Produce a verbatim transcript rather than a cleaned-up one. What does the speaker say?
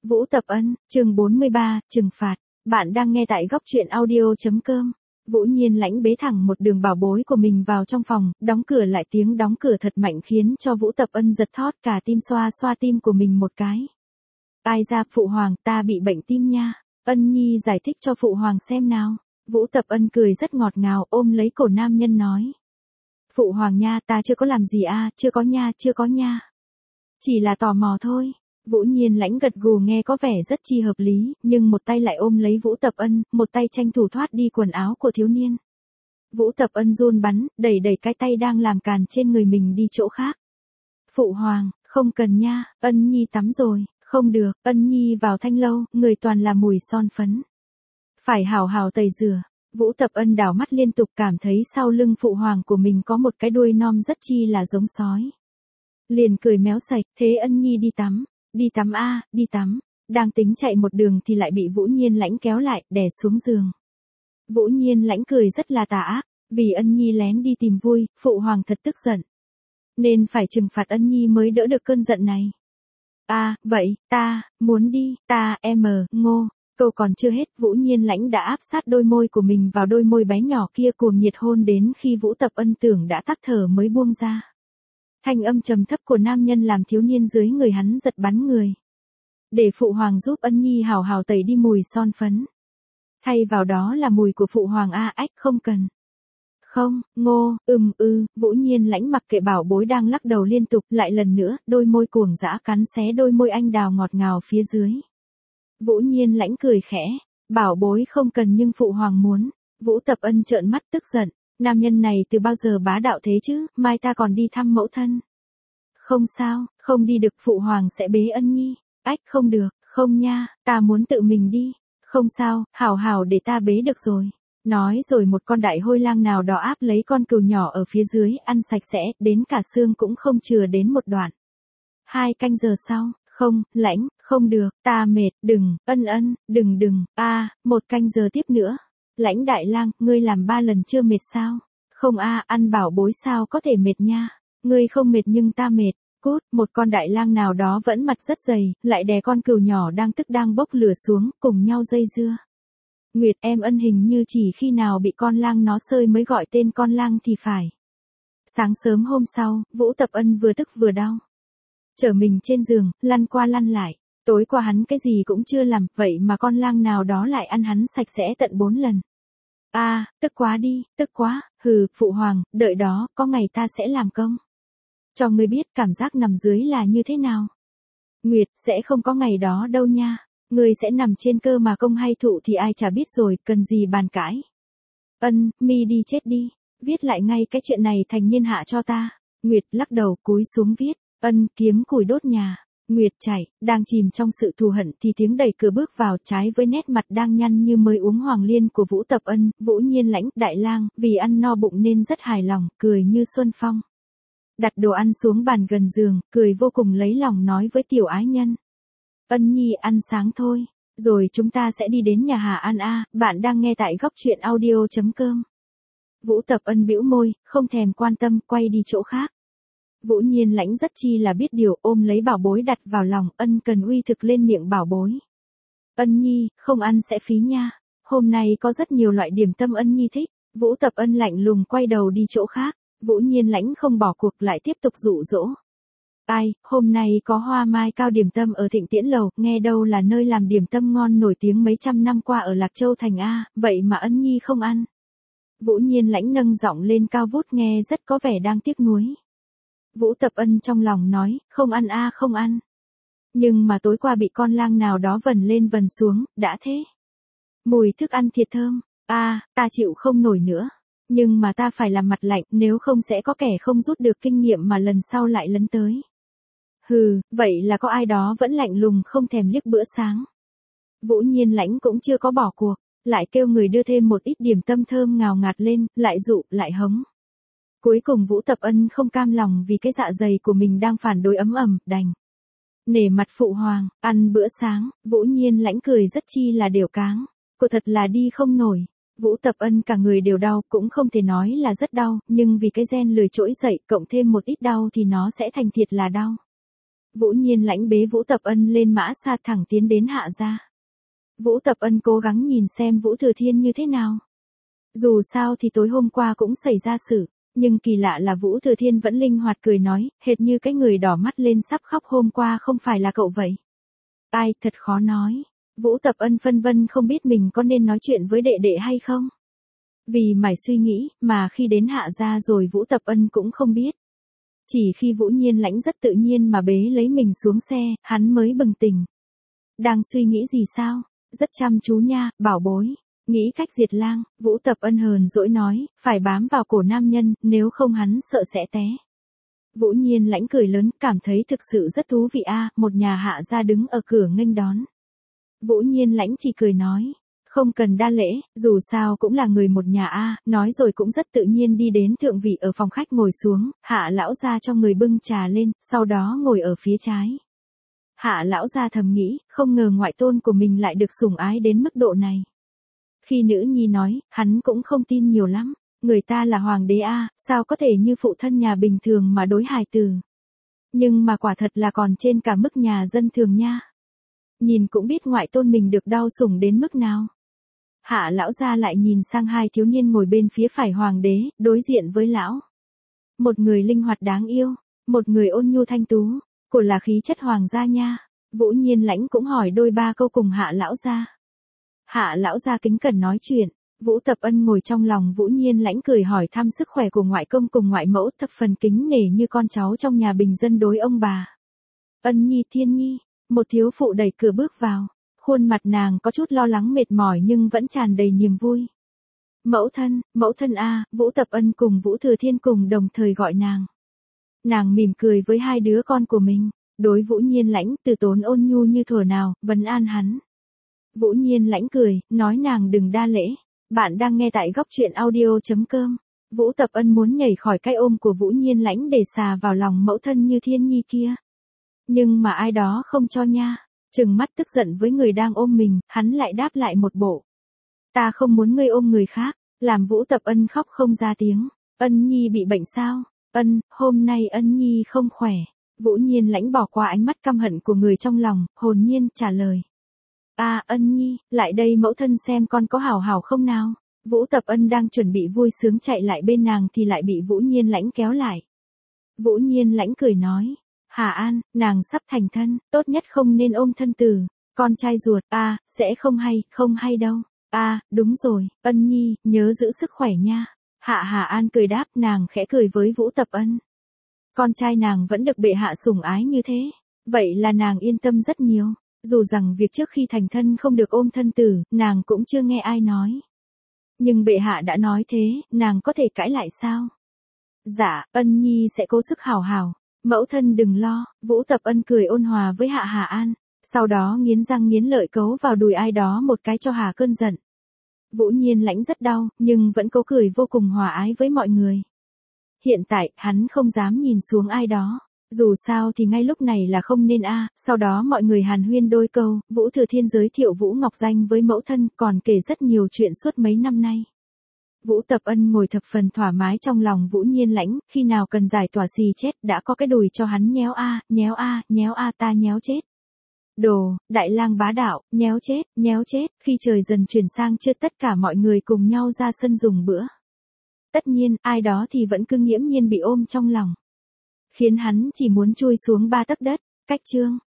Vũ Tập Ân, chương bốn mươi ba, trừng phạt. Bạn đang nghe tại góc truyện audio.com. Vũ Nhiên Lãnh bế thẳng một đường bảo bối của mình vào trong phòng, đóng cửa lại, tiếng đóng cửa thật mạnh khiến cho Vũ Tập Ân giật thót cả tim, xoa xoa tim của mình một cái. Ai ra, phụ hoàng, ta bị bệnh tim nha. Ân Nhi giải thích cho phụ hoàng xem nào. Vũ Tập Ân cười rất ngọt ngào, ôm lấy cổ nam nhân nói. Phụ hoàng nha, ta chưa có làm gì a, chưa có nha, chưa có nha. Chỉ là tò mò thôi. Vũ Nhiên Lãnh gật gù, nghe có vẻ rất chi hợp lý, nhưng một tay lại ôm lấy Vũ Tập Ân, một tay tranh thủ thoát đi quần áo của thiếu niên. Vũ Tập Ân run bắn, đẩy đẩy cái tay đang làm càn trên người mình đi chỗ khác. Phụ hoàng, không cần nha, Ân Nhi tắm rồi. Không được, Ân Nhi vào thanh lâu, người toàn là mùi son phấn. Phải hào hào tẩy rửa. Vũ Tập Ân đảo mắt liên tục, cảm thấy sau lưng phụ hoàng của mình có một cái đuôi non rất chi là giống sói. Liền cười méo sạch, thế Ân Nhi đi tắm. Đi tắm a, đi tắm. Đang tính chạy một đường thì lại bị Vũ Nhiên Lãnh kéo lại, đè xuống giường. Vũ Nhiên Lãnh cười rất là tà ác, vì Ân Nhi lén đi tìm vui, phụ hoàng thật tức giận. Nên phải trừng phạt Ân Nhi mới đỡ được cơn giận này. À, vậy, ta, muốn đi, ta, em, ngô. Câu còn chưa hết, Vũ Nhiên Lãnh đã áp sát đôi môi của mình vào đôi môi bé nhỏ kia, cuồng nhiệt hôn đến khi Vũ Tập Ân tưởng đã tắc thở mới buông ra. Thanh âm trầm thấp của nam nhân làm thiếu niên dưới người hắn giật bắn người. Để phụ hoàng giúp Ân Nhi hào hào tẩy đi mùi son phấn. Thay vào đó là mùi của phụ hoàng a, ách không cần. Không, ngô, ừm ư, Vũ Nhiên Lãnh mặc kệ bảo bối đang lắc đầu liên tục, lại lần nữa, đôi môi cuồng dã cắn xé đôi môi anh đào ngọt ngào phía dưới. Vũ Nhiên Lãnh cười khẽ, bảo bối không cần nhưng phụ hoàng muốn. Vũ Tập Ân trợn mắt tức giận, nam nhân này từ bao giờ bá đạo thế chứ, mai ta còn đi thăm mẫu thân. Không sao, không đi được, phụ hoàng sẽ bế Ân Nhi. Ách không được, không nha, ta muốn tự mình đi. Không sao, hảo hảo để ta bế được rồi. Nói rồi một con đại hôi lang nào đó áp lấy con cừu nhỏ ở phía dưới, ăn sạch sẽ, đến cả xương cũng không chừa đến một đoạn. Hai canh giờ sau, không, Lãnh, không được, ta mệt, đừng, Ân Ân, đừng đừng, a, một canh giờ tiếp nữa. Lãnh đại lang, ngươi làm ba lần chưa mệt sao? Không a, ăn bảo bối sao có thể mệt nha. Ngươi không mệt nhưng ta mệt. Cút, một con đại lang nào đó vẫn mặt rất dày, lại đè con cừu nhỏ đang tức đang bốc lửa xuống, cùng nhau dây dưa. Nguyệt, em Ân hình như chỉ khi nào bị con lang nó sơi mới gọi tên con lang thì phải. Sáng sớm hôm sau, Vũ Tập Ân vừa tức vừa đau. Chở mình trên giường, lăn qua lăn lại. Tối qua hắn cái gì cũng chưa làm, vậy mà con lang nào đó lại ăn hắn sạch sẽ tận bốn lần. A, à, tức quá đi, tức quá, hừ, phụ hoàng, đợi đó, có ngày ta sẽ làm công. Cho ngươi biết cảm giác nằm dưới là như thế nào. Nguyệt, sẽ không có ngày đó đâu nha. Ngươi sẽ nằm trên cơ mà công hay thụ thì ai chả biết rồi, cần gì bàn cãi. Ân, mi đi chết đi. Viết lại ngay cái chuyện này thành niên hạ cho ta. Nguyệt lắc đầu cúi xuống viết. Ân, kiếm củi đốt nhà. Nguyệt chảy, đang chìm trong sự thù hận thì tiếng đẩy cửa bước vào, trái với nét mặt đang nhăn như mới uống hoàng liên của Vũ Tập Ân. Vũ Nhiên Lãnh, đại lang, vì ăn no bụng nên rất hài lòng, cười như xuân phong. Đặt đồ ăn xuống bàn gần giường, cười vô cùng lấy lòng nói với tiểu ái nhân. Ân Nhi ăn sáng thôi, rồi chúng ta sẽ đi đến nhà Hà An a, bạn đang nghe tại góc truyện audio.com. Vũ Tập Ân bĩu môi, không thèm quan tâm, quay đi chỗ khác. Vũ Nhiên Lãnh rất chi là biết điều, ôm lấy bảo bối đặt vào lòng, Ân cần uy thực lên miệng bảo bối. Ân Nhi, không ăn sẽ phí nha, hôm nay có rất nhiều loại điểm tâm Ân Nhi thích. Vũ Tập Ân lạnh lùng quay đầu đi chỗ khác. Vũ Nhiên Lãnh không bỏ cuộc, lại tiếp tục dụ dỗ. Ai, hôm nay có hoa mai cao điểm tâm ở Thịnh Tiễn Lầu, nghe đâu là nơi làm điểm tâm ngon nổi tiếng mấy trăm năm qua ở Lạc Châu Thành a, vậy mà Ân Nhi không ăn. Vũ Nhiên Lãnh nâng giọng lên cao vút, nghe rất có vẻ đang tiếc nuối. Vũ Tập Ân trong lòng nói, không ăn a, không ăn. Nhưng mà tối qua bị con lang nào đó vần lên vần xuống, đã thế. Mùi thức ăn thiệt thơm, a, ta chịu không nổi nữa. Nhưng mà ta phải làm mặt lạnh, nếu không sẽ có kẻ không rút được kinh nghiệm mà lần sau lại lấn tới. Hừ, vậy là có ai đó vẫn lạnh lùng không thèm liếc bữa sáng. Vũ Nhiên Lãnh cũng chưa có bỏ cuộc, lại kêu người đưa thêm một ít điểm tâm thơm ngào ngạt lên, lại dụ, lại hống. Cuối cùng Vũ Tập Ân không cam lòng vì cái dạ dày của mình đang phản đối ấm ẩm, đành nể mặt phụ hoàng, ăn bữa sáng. Vũ Nhiên Lãnh cười rất chi là đều cáng. Cô thật là đi không nổi. Vũ Tập Ân cả người đều đau, cũng không thể nói là rất đau, nhưng vì cái gen lười trỗi dậy, cộng thêm một ít đau thì nó sẽ thành thiệt là đau. Vũ Nhiên Lãnh bế Vũ Tập Ân lên mã xa thẳng tiến đến Hạ gia. Vũ Tập Ân cố gắng nhìn xem Vũ Thừa Thiên như thế nào. Dù sao thì tối hôm qua cũng xảy ra sự, nhưng kỳ lạ là Vũ Thừa Thiên vẫn linh hoạt cười nói, hệt như cái người đỏ mắt lên sắp khóc hôm qua không phải là cậu vậy. Ai, thật khó nói. Vũ Tập Ân phân vân không biết mình có nên nói chuyện với đệ đệ hay không. Vì mải suy nghĩ, mà khi đến Hạ gia rồi Vũ Tập Ân cũng không biết. Chỉ khi Vũ Nhiên Lãnh rất tự nhiên mà bế lấy mình xuống xe, hắn mới bừng tỉnh. Đang suy nghĩ gì sao? Rất chăm chú nha, bảo bối. Nghĩ cách diệt lang, Vũ Tập Ân hờn dỗi nói, phải bám vào cổ nam nhân, nếu không hắn sợ sẽ té. Vũ Nhiên Lãnh cười lớn, cảm thấy thực sự rất thú vị a, một nhà Hạ gia đứng ở cửa nghênh đón. Vũ Nhiên Lãnh chỉ cười nói, không cần đa lễ, dù sao cũng là người một nhà a, nói rồi cũng rất tự nhiên đi đến thượng vị ở phòng khách ngồi xuống, Hạ lão gia cho người bưng trà lên, sau đó ngồi ở phía trái. Hạ lão gia thầm nghĩ, không ngờ ngoại tôn của mình lại được sủng ái đến mức độ này. Khi nữ nhi nói, hắn cũng không tin nhiều lắm, người ta là hoàng đế a, sao có thể như phụ thân nhà bình thường mà đối hài tử. Nhưng mà quả thật là còn trên cả mức nhà dân thường nha. Nhìn cũng biết ngoại tôn mình được đau sủng đến mức nào. Hạ lão gia lại nhìn sang hai thiếu niên ngồi bên phía phải hoàng đế, đối diện với lão. Một người linh hoạt đáng yêu, một người ôn nhu thanh tú, của là khí chất hoàng gia nha. Vũ Nhiên Lãnh cũng hỏi đôi ba câu cùng Hạ lão gia. Hạ lão gia kính cẩn nói chuyện, Vũ Tập Ân ngồi trong lòng Vũ Nhiên Lãnh cười hỏi thăm sức khỏe của ngoại công cùng ngoại mẫu, thập phần kính nể như con cháu trong nhà bình dân đối ông bà. Ân nhi Thiên nhi, một thiếu phụ đẩy cửa bước vào, khuôn mặt nàng có chút lo lắng mệt mỏi nhưng vẫn tràn đầy niềm vui. Mẫu thân, mẫu thân a, Vũ Tập Ân cùng Vũ Thừa Thiên cùng đồng thời gọi nàng. Nàng mỉm cười với hai đứa con của mình, đối Vũ Nhiên Lãnh từ tốn ôn nhu như thuở nào, vấn an hắn. Vũ Nhiên Lãnh cười, nói nàng đừng đa lễ. Bạn đang nghe tại góc truyện audio chấm com. Vũ Tập Ân muốn nhảy khỏi cái ôm của Vũ Nhiên Lãnh để xà vào lòng mẫu thân như Thiên nhi kia. Nhưng mà ai đó không cho nha. Trừng mắt tức giận với người đang ôm mình, hắn lại đáp lại một bộ. Ta không muốn ngươi ôm người khác, làm Vũ Tập Ân khóc không ra tiếng. Ân nhi bị bệnh sao? Ân, hôm nay Ân nhi không khỏe. Vũ Nhiên Lãnh bỏ qua ánh mắt căm hận của người trong lòng, hồn nhiên trả lời. À, Ân nhi, lại đây mẫu thân xem con có hảo hảo không nào. Vũ Tập Ân đang chuẩn bị vui sướng chạy lại bên nàng thì lại bị Vũ Nhiên Lãnh kéo lại. Vũ Nhiên Lãnh cười nói. Hà An, nàng sắp thành thân, tốt nhất không nên ôm thân tử. Con trai ruột, à, sẽ không hay, không hay đâu. À, đúng rồi, Ân nhi, nhớ giữ sức khỏe nha. Hạ Hà An cười đáp, nàng khẽ cười với Vũ Tập Ân. Con trai nàng vẫn được bệ hạ sủng ái như thế. Vậy là nàng yên tâm rất nhiều. Dù rằng việc trước khi thành thân không được ôm thân tử, nàng cũng chưa nghe ai nói. Nhưng bệ hạ đã nói thế, nàng có thể cãi lại sao? Dạ, Ân nhi sẽ cố sức hào hào. Mẫu thân đừng lo, Vũ Tập Ân cười ôn hòa với Hạ Hà An, sau đó nghiến răng nghiến lợi cấu vào đùi ai đó một cái cho hà cơn giận. Vũ Nhiên Lãnh rất đau, nhưng vẫn cố cười vô cùng hòa ái với mọi người. Hiện tại, hắn không dám nhìn xuống ai đó. Dù sao thì ngay lúc này là không nên a. Sau đó mọi người hàn huyên đôi câu, Vũ Thừa Thiên giới thiệu Vũ Ngọc Danh với mẫu thân, còn kể rất nhiều chuyện suốt mấy năm nay. Vũ Tập Ân ngồi thập phần thoải mái trong lòng Vũ Nhiên Lãnh, khi nào cần giải tỏa xì chết đã có cái đùi cho hắn nhéo a, nhéo a, nhéo a ta nhéo chết. Đồ, đại lang bá đạo, nhéo chết, nhéo chết, khi trời dần chuyển sang chưa tất cả mọi người cùng nhau ra sân dùng bữa. Tất nhiên, ai đó thì vẫn cứ nghiễm nhiên bị ôm trong lòng. Khiến hắn chỉ muốn chui xuống ba tấc đất, cách chương.